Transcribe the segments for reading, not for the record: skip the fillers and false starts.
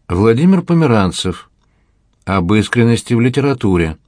Владимир Померанцев. Об искренности в литературе.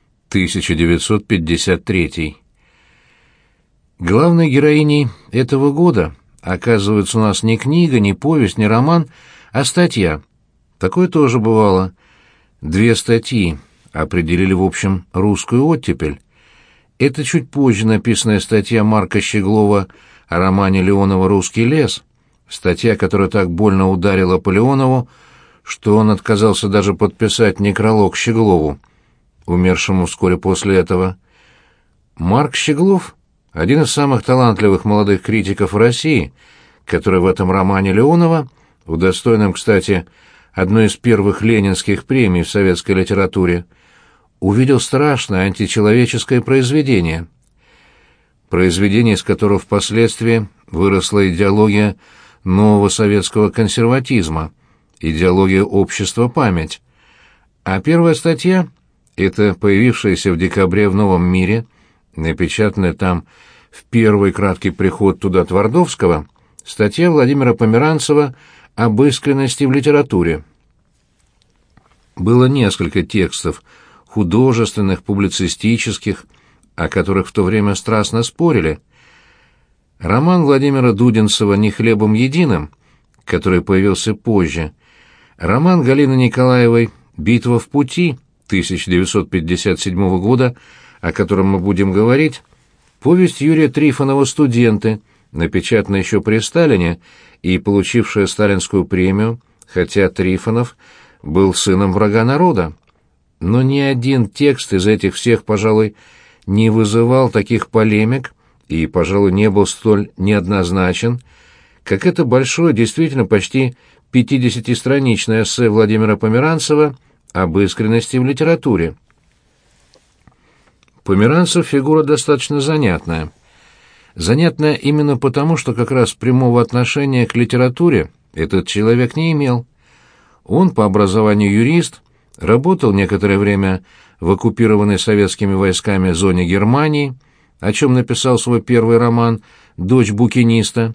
1953. Главной героиней этого года оказывается у нас не книга, не повесть, не роман, а статья. Такое тоже бывало. 2 статьи определили, в общем, русскую оттепель. Это чуть позже написанная статья Марка Щеглова о романе Леонова «Русский лес», статья, которая так больно ударила по Леонову, что он отказался даже подписать некролог Щеглову, умершему вскоре после этого. Марк Щеглов — один из самых талантливых молодых критиков в России, который в этом романе Леонова, удостоенном, кстати, одной из первых ленинских премий в советской литературе, увидел страшное античеловеческое произведение. Произведение, из которого впоследствии выросла идеология нового советского консерватизма, идеология общества «Память». А первая статья — это появившаяся в декабре в «Новом мире», напечатанная там в первый краткий приход туда Твардовского, статья Владимира Померанцева об искренности в литературе. Было несколько текстов, художественных, публицистических, о которых в то время страстно спорили. Роман Владимира Дудинцева «Не хлебом единым», который появился позже, роман Галины Николаевой «Битва в пути» 1957 года, о котором мы будем говорить, повесть Юрия Трифонова «Студенты», напечатанная еще при Сталине и получившая сталинскую премию, хотя Трифонов был сыном врага народа. Но ни один текст из этих всех, пожалуй, не вызывал таких полемик и, пожалуй, не был столь неоднозначен, как это большое, действительно почти 50-страничное эссе Владимира Померанцева об искренности в литературе. Померанцев — фигура достаточно занятная. Занятная именно потому, что как раз прямого отношения к литературе этот человек не имел. Он по образованию юрист, работал некоторое время в оккупированной советскими войсками зоне Германии, о чем написал свой первый роман «Дочь букиниста»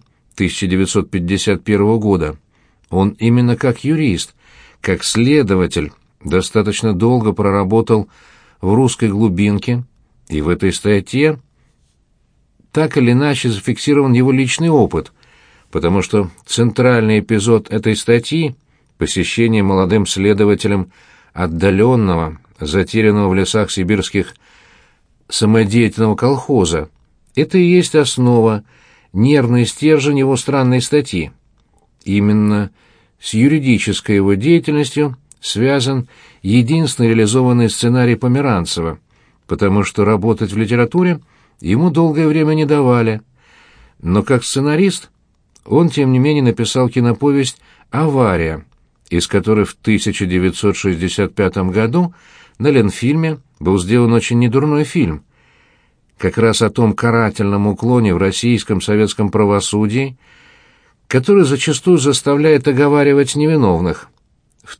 1951 года. Он именно как юрист, как следователь, достаточно долго проработал в русской глубинке, и в этой статье так или иначе зафиксирован его личный опыт, потому что центральный эпизод этой статьи — посещение молодым следователем отдаленного, затерянного в лесах сибирских самодеятельного колхоза — это и есть основа, нервный стержень его странной статьи. Именно с юридической его деятельностью связан единственный реализованный сценарий Померанцева, потому что работать в литературе ему долгое время не давали. Но как сценарист он, тем не менее, написал киноповесть «Авария», из которой в 1965 году на Ленфильме был сделан очень недурной фильм, как раз о том карательном уклоне в российском советском правосудии, который зачастую заставляет оговаривать невиновных. В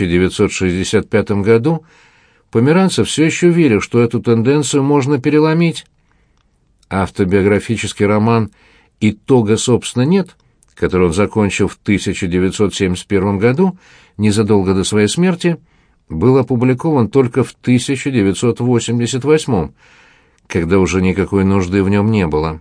1965 году Померанцев все еще верил, что эту тенденцию можно переломить. Автобиографический роман «Итога, собственно, нет», который он закончил в 1971 году, незадолго до своей смерти, был опубликован только в 1988, когда уже никакой нужды в нем не было.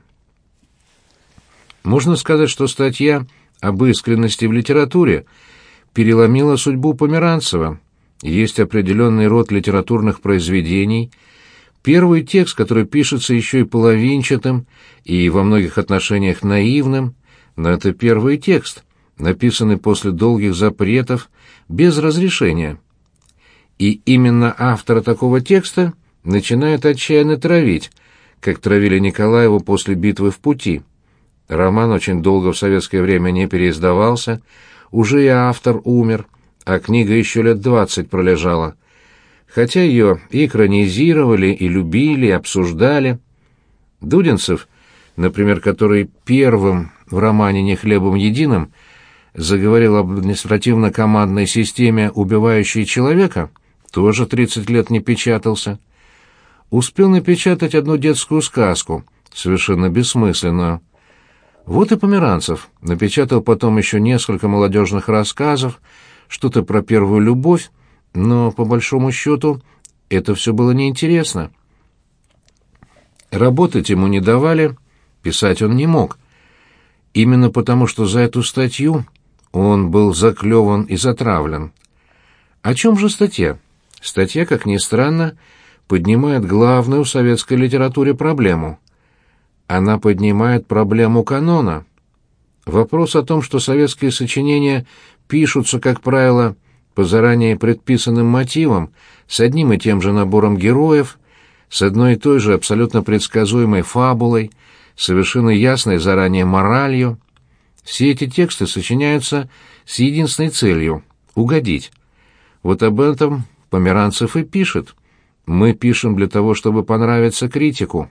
Можно сказать, что статья об искренности в литературе переломила судьбу Померанцева. Есть определенный род литературных произведений. Первый текст, который пишется еще и половинчатым и во многих отношениях наивным, но это первый текст, написанный после долгих запретов, без разрешения. И именно автора такого текста начинают отчаянно травить, как травили Николаеву после «Битвы в пути». Роман очень долго в советское время не переиздавался, уже и автор умер, а книга еще лет 20 пролежала. Хотя ее и экранизировали, и любили, и обсуждали. Дудинцев, например, который первым в романе «Не хлебом единым» заговорил об административно-командной системе, убивающей человека, тоже 30 лет не печатался. Успел напечатать одну детскую сказку, совершенно бессмысленную. Вот и Померанцев напечатал потом еще несколько молодежных рассказов, что-то про первую любовь, но, по большому счету, это все было неинтересно. Работать ему не давали, писать он не мог. Именно потому, что за эту статью он был заклеван и затравлен. О чем же статья? Статья, как ни странно, поднимает главную в советской литературе проблему. Она поднимает проблему канона. Вопрос о том, что советские сочинения пишутся, как правило, по заранее предписанным мотивам, с одним и тем же набором героев, с одной и той же абсолютно предсказуемой фабулой, совершенно ясной заранее моралью. Все эти тексты сочиняются с единственной целью — угодить. Вот об этом Померанцев и пишет. Мы пишем для того, чтобы понравиться критику.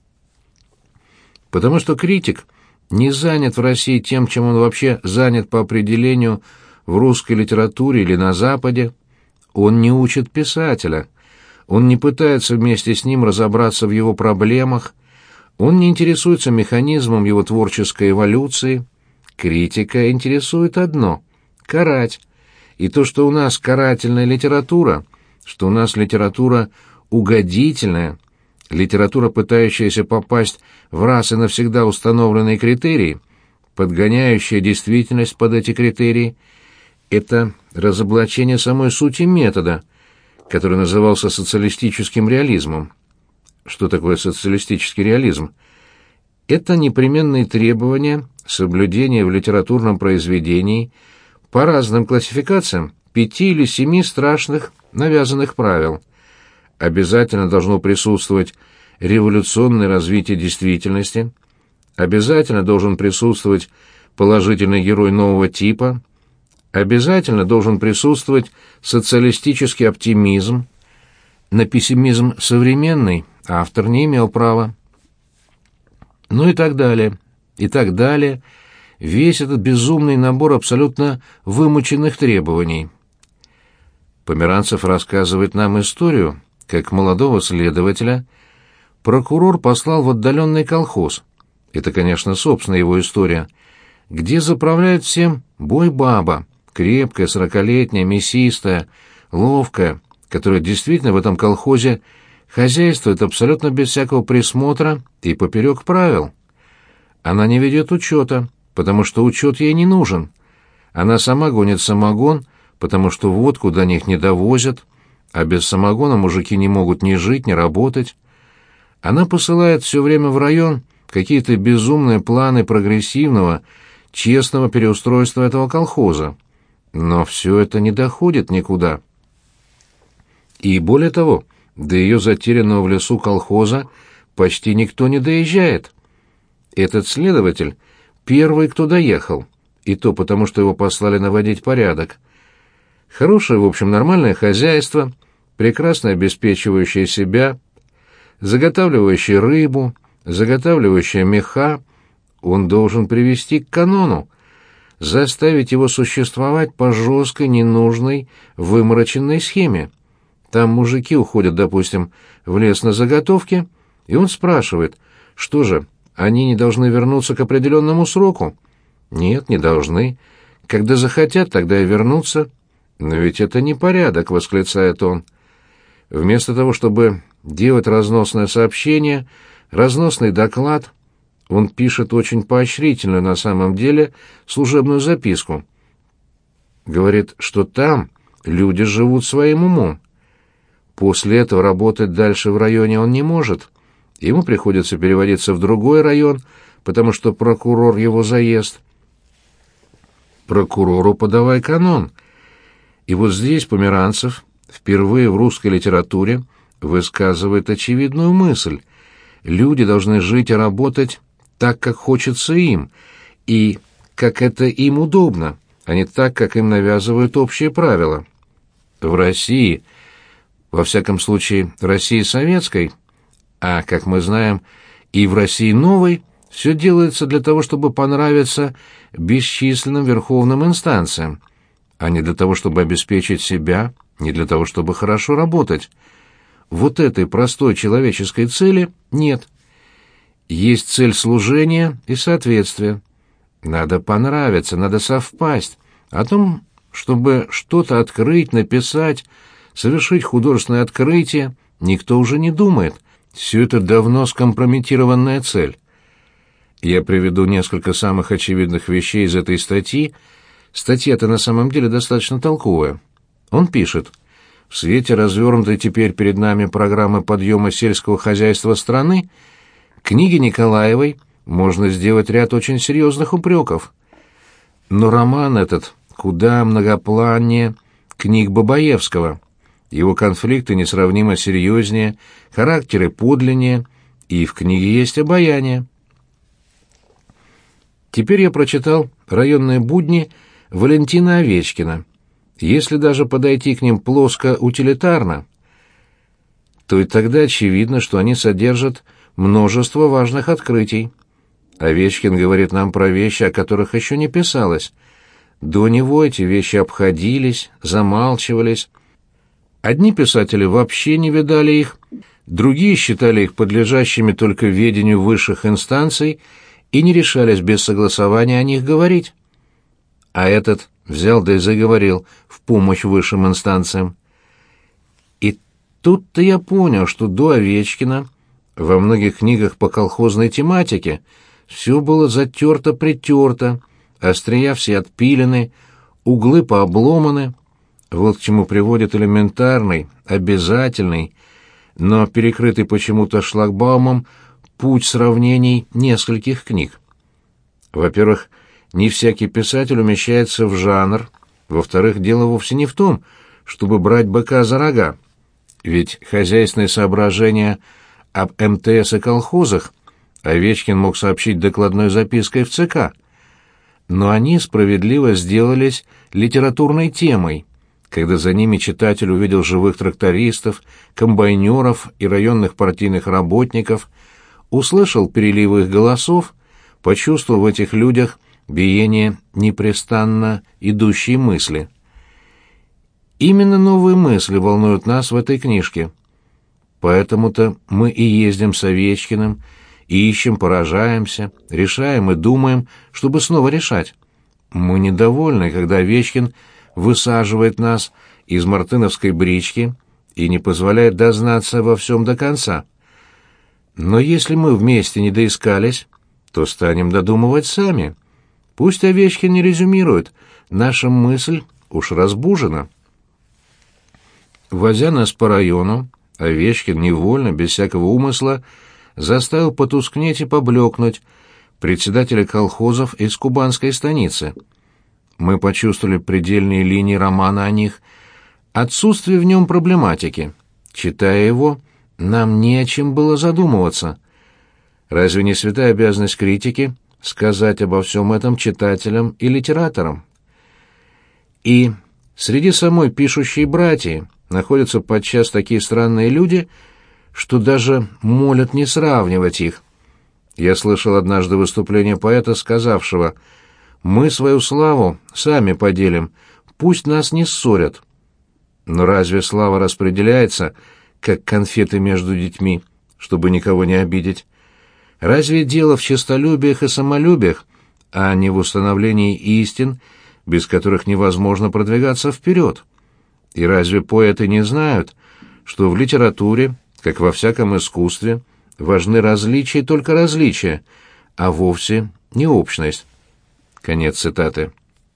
Потому что критик не занят в России тем, чем он вообще занят по определению в русской литературе или на Западе. Он не учит писателя. Он не пытается вместе с ним разобраться в его проблемах. Он не интересуется механизмом его творческой эволюции. Критика интересует одно — карать. И то, что у нас карательная литература, что у нас литература угодительная, литература, пытающаяся попасть в раз и навсегда установленные критерии, подгоняющая действительность под эти критерии, это разоблачение самой сути метода, который назывался социалистическим реализмом. Что такое социалистический реализм? Это непременные требования соблюдения в литературном произведении по разным классификациям 5 или 7 страшных навязанных правил. Обязательно должно присутствовать революционное развитие действительности, обязательно должен присутствовать положительный герой нового типа, обязательно должен присутствовать социалистический оптимизм. На пессимизм современный автор не имел права. Ну и так далее, и так далее. Весь этот безумный набор абсолютно вымученных требований. Померанцев рассказывает нам историю, как молодого следователя прокурор послал в отдаленный колхоз. Это, конечно, собственная его история, где заправляет всем бой-баба, крепкая, 40-летняя, мясистая, ловкая, которая действительно в этом колхозе хозяйствует абсолютно без всякого присмотра и поперек правил. Она не ведет учета, потому что учет ей не нужен. Она сама гонит самогон, потому что водку до них не довозят, а без самогона мужики не могут ни жить, ни работать. Она посылает все время в район какие-то безумные планы прогрессивного, честного переустройства этого колхоза. Но все это не доходит никуда. И более того, до ее затерянного в лесу колхоза почти никто не доезжает. Этот следователь первый, кто доехал, и то потому, что его послали наводить порядок. Хорошее, в общем, нормальное хозяйство, прекрасно обеспечивающее себя, заготавливающее рыбу, заготавливающее меха, он должен привести к канону, заставить его существовать по жесткой, ненужной, вымороченной схеме. Там мужики уходят, допустим, в лес на заготовки, и он спрашивает, что же, они не должны вернуться к определенному сроку? Нет, не должны. Когда захотят, тогда и вернутся. Но ведь это не порядок, восклицает он. Вместо того, чтобы делать разносное сообщение, разносный доклад, он пишет очень поощрительную на самом деле служебную записку. Говорит, что там люди живут своим умом. После этого работать дальше в районе он не может. Ему приходится переводиться в другой район, потому что прокурор его заест. Прокурору подавай канон. И вот здесь Померанцев впервые в русской литературе высказывает очевидную мысль. Люди должны жить и работать так, как хочется им, и как это им удобно, а не так, как им навязывают общие правила. В России, во всяком случае, России советской, а, как мы знаем, и в России новой, все делается для того, чтобы понравиться бесчисленным верховным инстанциям, а не для того, чтобы обеспечить себя, не для того, чтобы хорошо работать. Вот этой простой человеческой цели нет. Есть цель служения и соответствия. Надо понравиться, надо совпасть. О том, чтобы что-то открыть, написать, совершить художественное открытие, никто уже не думает. Все это давно скомпрометированная цель. Я приведу несколько самых очевидных вещей из этой статьи. Статья-то на самом деле достаточно толковая. Он пишет: «В свете развернутой теперь перед нами программы подъема сельского хозяйства страны, книге Николаевой можно сделать ряд очень серьезных упреков. Но роман этот куда многопланнее книг Бабаевского. Его конфликты несравнимо серьезнее, характеры подлиннее, и в книге есть обаяние». Теперь я прочитал «Районные будни» Валентина Овечкина. Если даже подойти к ним плоско-утилитарно, то и тогда очевидно, что они содержат множество важных открытий. Овечкин говорит нам про вещи, о которых еще не писалось. До него эти вещи обходились, замалчивались. Одни писатели вообще не видали их, другие считали их подлежащими только ведению высших инстанций и не решались без согласования о них говорить. А этот взял да и заговорил в помощь высшим инстанциям. И тут-то я понял, что до Овечкина во многих книгах по колхозной тематике все было затерто-притерто, острия все отпилены, углы пообломаны. Вот к чему приводит элементарный, обязательный, но перекрытый почему-то шлагбаумом путь сравнений нескольких книг. Во-первых, не всякий писатель умещается в жанр. Во-вторых, дело вовсе не в том, чтобы брать быка за рога. Ведь хозяйственные соображения об МТС и колхозах Овечкин мог сообщить докладной запиской в ЦК. Но они справедливо сделались литературной темой, когда за ними читатель увидел живых трактористов, комбайнеров и районных партийных работников, услышал переливы их голосов, почувствовал в этих людях биение непрестанно идущей мысли. Именно новые мысли волнуют нас в этой книжке. Поэтому-то мы и ездим с Овечкиным, и ищем, поражаемся, решаем и думаем, чтобы снова решать. Мы недовольны, когда Овечкин высаживает нас из мартыновской брички и не позволяет дознаться во всем до конца. Но если мы вместе не доискались, то станем додумывать сами. Пусть Овечкин не резюмирует, наша мысль уж разбужена. Возя нас по району, Овечкин невольно, без всякого умысла, заставил потускнеть и поблекнуть председателя колхозов из кубанской станицы. Мы почувствовали предельные линии романа о них, отсутствие в нем проблематики. Читая его, нам не о чем было задумываться. Разве не святая обязанность критики сказать обо всем этом читателям и литераторам? И среди самой пишущей братьи находятся подчас такие странные люди, что даже молят не сравнивать их. Я слышал однажды выступление поэта, сказавшего: «Мы свою славу сами поделим, пусть нас не ссорят». Но разве слава распределяется, как конфеты между детьми, чтобы никого не обидеть? Разве дело в честолюбиях и самолюбиях, а не в установлении истин, без которых невозможно продвигаться вперед? И разве поэты не знают, что в литературе, как во всяком искусстве, важны различия и только различия, а вовсе не общность? Конец цитаты.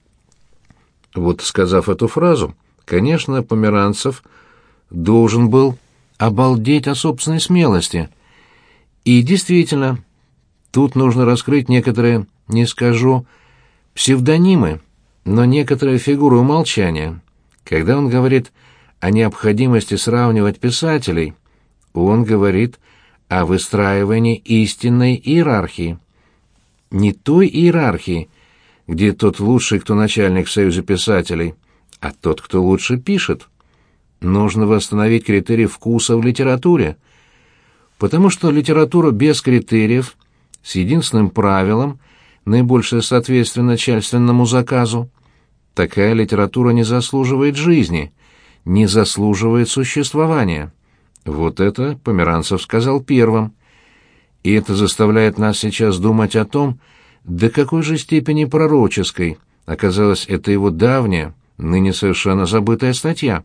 Вот, сказав эту фразу, конечно, Померанцев должен был обалдеть от собственной смелости. И действительно, тут нужно раскрыть некоторые, не скажу, псевдонимы, но некоторые фигуры умолчания. Когда он говорит о необходимости сравнивать писателей, он говорит о выстраивании истинной иерархии. Не той иерархии, где тот лучший, кто начальник в Союзе писателей, а тот, кто лучше пишет. Нужно восстановить критерии вкуса в литературе, потому что литература без критериев, с единственным правилом, наибольшее соответствие начальственному заказу, такая литература не заслуживает жизни, не заслуживает существования. Вот это Померанцев сказал первым. И это заставляет нас сейчас думать о том, до какой же степени пророческой оказалась эта его давняя, ныне совершенно забытая статья.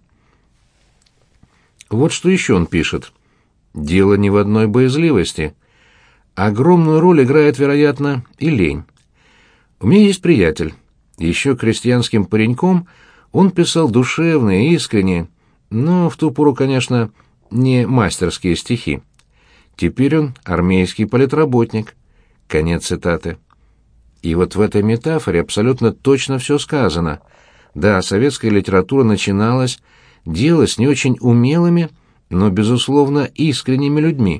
Вот что еще он пишет. Дело не в одной боязливости. Огромную роль играет, вероятно, и лень. У меня есть приятель. Еще крестьянским пареньком он писал душевные, искренние, но в ту пору, конечно, не мастерские стихи. Теперь он армейский политработник. Конец цитаты. И вот в этой метафоре абсолютно точно все сказано. Да, советская литература начиналась, делалась не очень умелыми, но, безусловно, искренними людьми.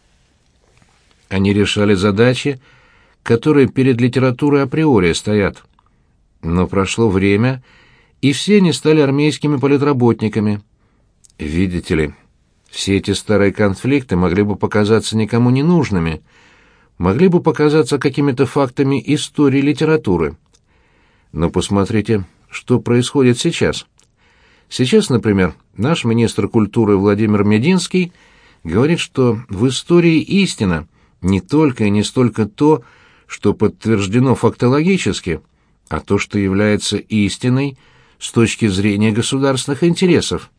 Они решали задачи, которые перед литературой априори стоят. Но прошло время, и все они стали армейскими политработниками. Видите ли, все эти старые конфликты могли бы показаться никому не нужными, могли бы показаться какими-то фактами истории литературы. Но посмотрите, что происходит сейчас. Сейчас, например, наш министр культуры Владимир Мединский говорит, что в истории истина не только и не столько то, что подтверждено фактологически, а то, что является истиной с точки зрения государственных интересов.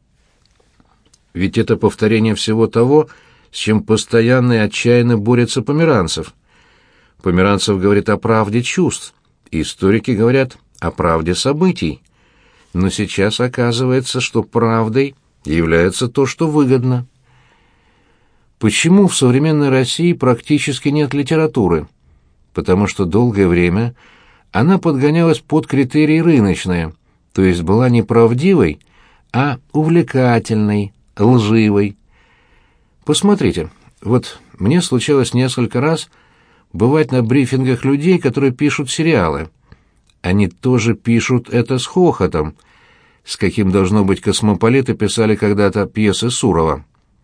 Ведь это повторение всего того, с чем постоянно и отчаянно борется Померанцев. Померанцев говорит о правде чувств, историки говорят о правде событий. Но сейчас оказывается, что правдой является то, что выгодно. Почему в современной России практически нет литературы? Потому что долгое время она подгонялась под критерии рыночные, то есть была не правдивой, а увлекательной, лживой. Посмотрите, вот мне случалось несколько раз бывать на брифингах людей, которые пишут сериалы. Они тоже пишут это с хохотом, с каким, должно быть, космополиты писали когда-то пьесы Сурова.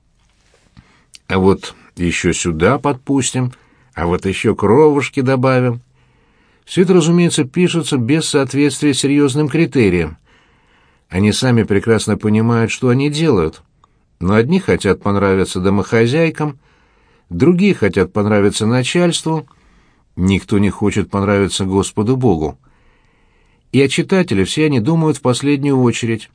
А вот еще сюда подпустим, а вот еще кровушки добавим. Все это, разумеется, пишется без соответствия серьезным критериям. Они сами прекрасно понимают, что они делают. Но одни хотят понравиться домохозяйкам, другие хотят понравиться начальству, никто не хочет понравиться Господу Богу. И о читателе все они думают в последнюю очередь.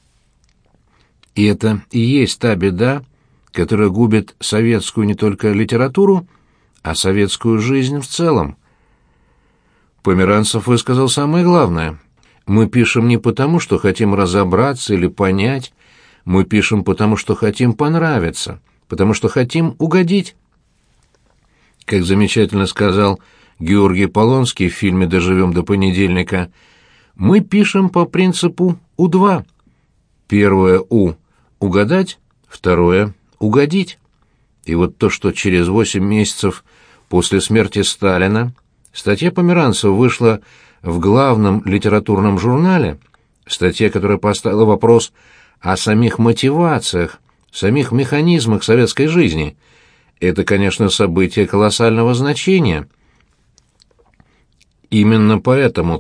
И это и есть та беда, которая губит советскую не только литературу, а советскую жизнь в целом. Померанцев высказал самое главное. Мы пишем не потому, что хотим разобраться или понять, мы пишем потому, что хотим понравиться, потому что хотим угодить. Как замечательно сказал Георгий Полонский в фильме «Доживем до понедельника», мы пишем по принципу У2. Первое У — угадать, второе — угодить. И вот то, что через 8 месяцев после смерти Сталина статья Померанцева вышла в главном литературном журнале, статья, которая поставила вопрос о самих мотивациях, самих механизмах советской жизни, это, конечно, событие колоссального значения. Именно поэтому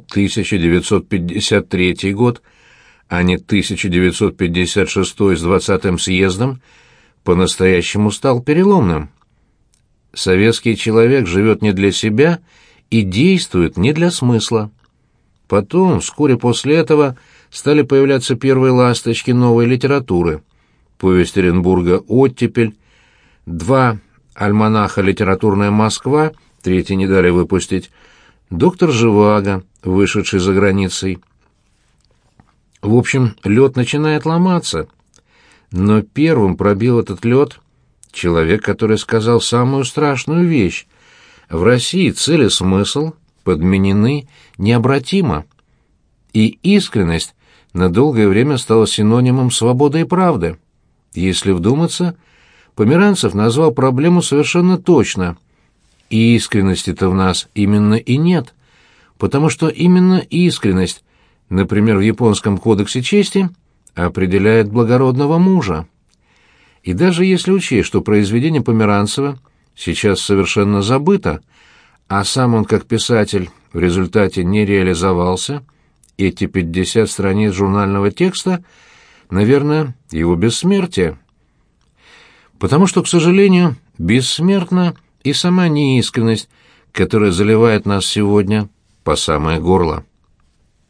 1953 год, а не 1956 с 20-м съездом, по-настоящему стал переломным. Советский человек живет не для себя и действует не для смысла. Потом, вскоре после этого, стали появляться первые ласточки новой литературы. Повесть Оренбурга «Оттепель», 2 альманаха «Литературная Москва», 3 не дали выпустить, «Доктор Живаго», вышедший за границей. В общем, лед начинает ломаться. Но первым пробил этот лед человек, который сказал самую страшную вещь. В России цель и смысл подменены необратимо. И искренность на долгое время стала синонимом свободы и правды. Если вдуматься, Померанцев назвал проблему совершенно точно. И искренности-то в нас именно и нет, потому что именно искренность, например, в японском кодексе чести, определяет благородного мужа. И даже если учесть, что произведение Померанцева сейчас совершенно забыто, а сам он как писатель в результате не реализовался, эти 50 страниц журнального текста, наверное, его бессмертие. Потому что, к сожалению, бессмертна и сама неискренность, которая заливает нас сегодня по самое горло.